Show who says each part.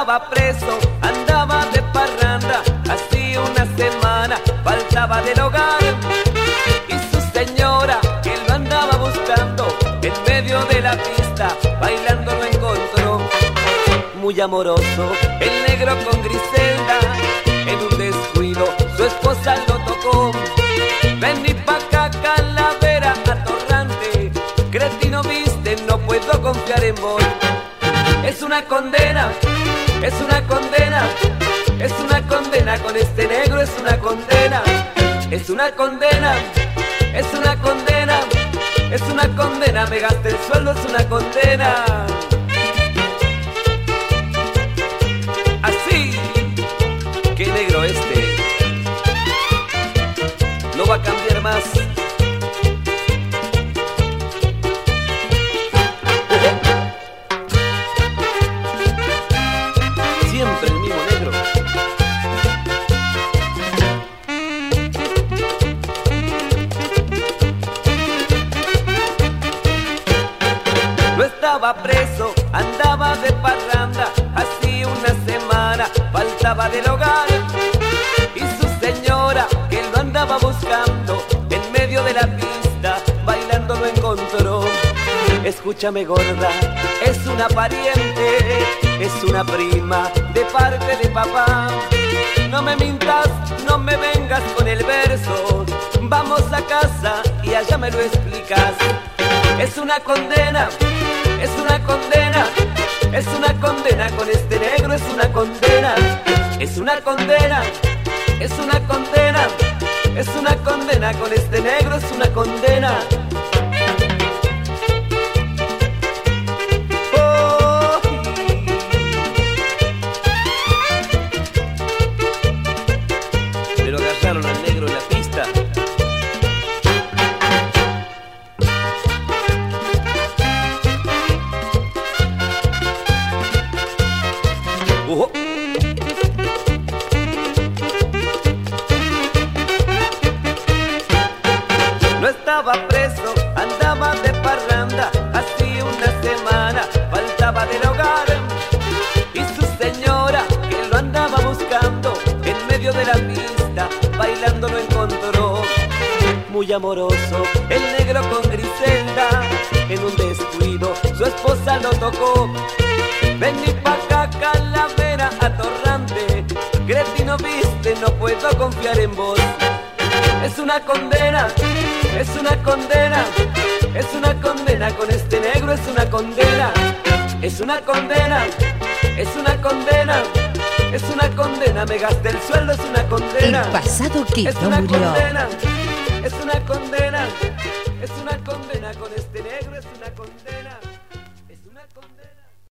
Speaker 1: estaba preso, andaba de parranda, hacía una semana, faltaba del hogar. Y su señora, que lo andaba buscando, en medio de la pista, bailando lo encontró. Muy amoroso, el negro con Griselda, en un descuido, su esposa lo tocó. Vení pa' acá, calavera atorrante, cretino viste, no puedo confiar en vos. Es una condena, es una condena, es una condena, con este negro es una condena. Es una condena, es una condena, es una condena, me gasté el sueldo, es una condena. Así, qué negro este, no va a cambiar más. Siempre el mismo negro. No estaba preso, andaba de parranda, hacía una semana, faltaba del hogar. Y su señora, que lo andaba buscando, en medio de la pista, bailando lo encontró. Escúchame gorda, es una pariente, es una prima de parte de papá. No me mintas, no me vengas con el verso, vamos a casa y allá me lo explicas. Es una condena, es una condena, es una condena, con este negro es una condena. Es una condena, es una condena, es una condena, con este negro es una condena. Pero agarraron al negro en la pista. No estaba preso, andaba de parranda, hacía una semana, faltaba del hogar. Y su señora, que lo andaba buscando, en medio de la pista, bailando lo encontró. Muy amoroso, el negro con Griselda, en un descuido, su esposa lo tocó. Vení pa' acá, calavera atorrante, cretino viste, no puedo confiar en vos. Es una condena, es una condena, es una condena, con este negro es una condena. Es una condena, es una condena, es una condena, me gasté el sueldo, es una condena.
Speaker 2: El pasado que
Speaker 1: es
Speaker 2: no
Speaker 1: una
Speaker 2: murió.
Speaker 1: Condena, es una condena.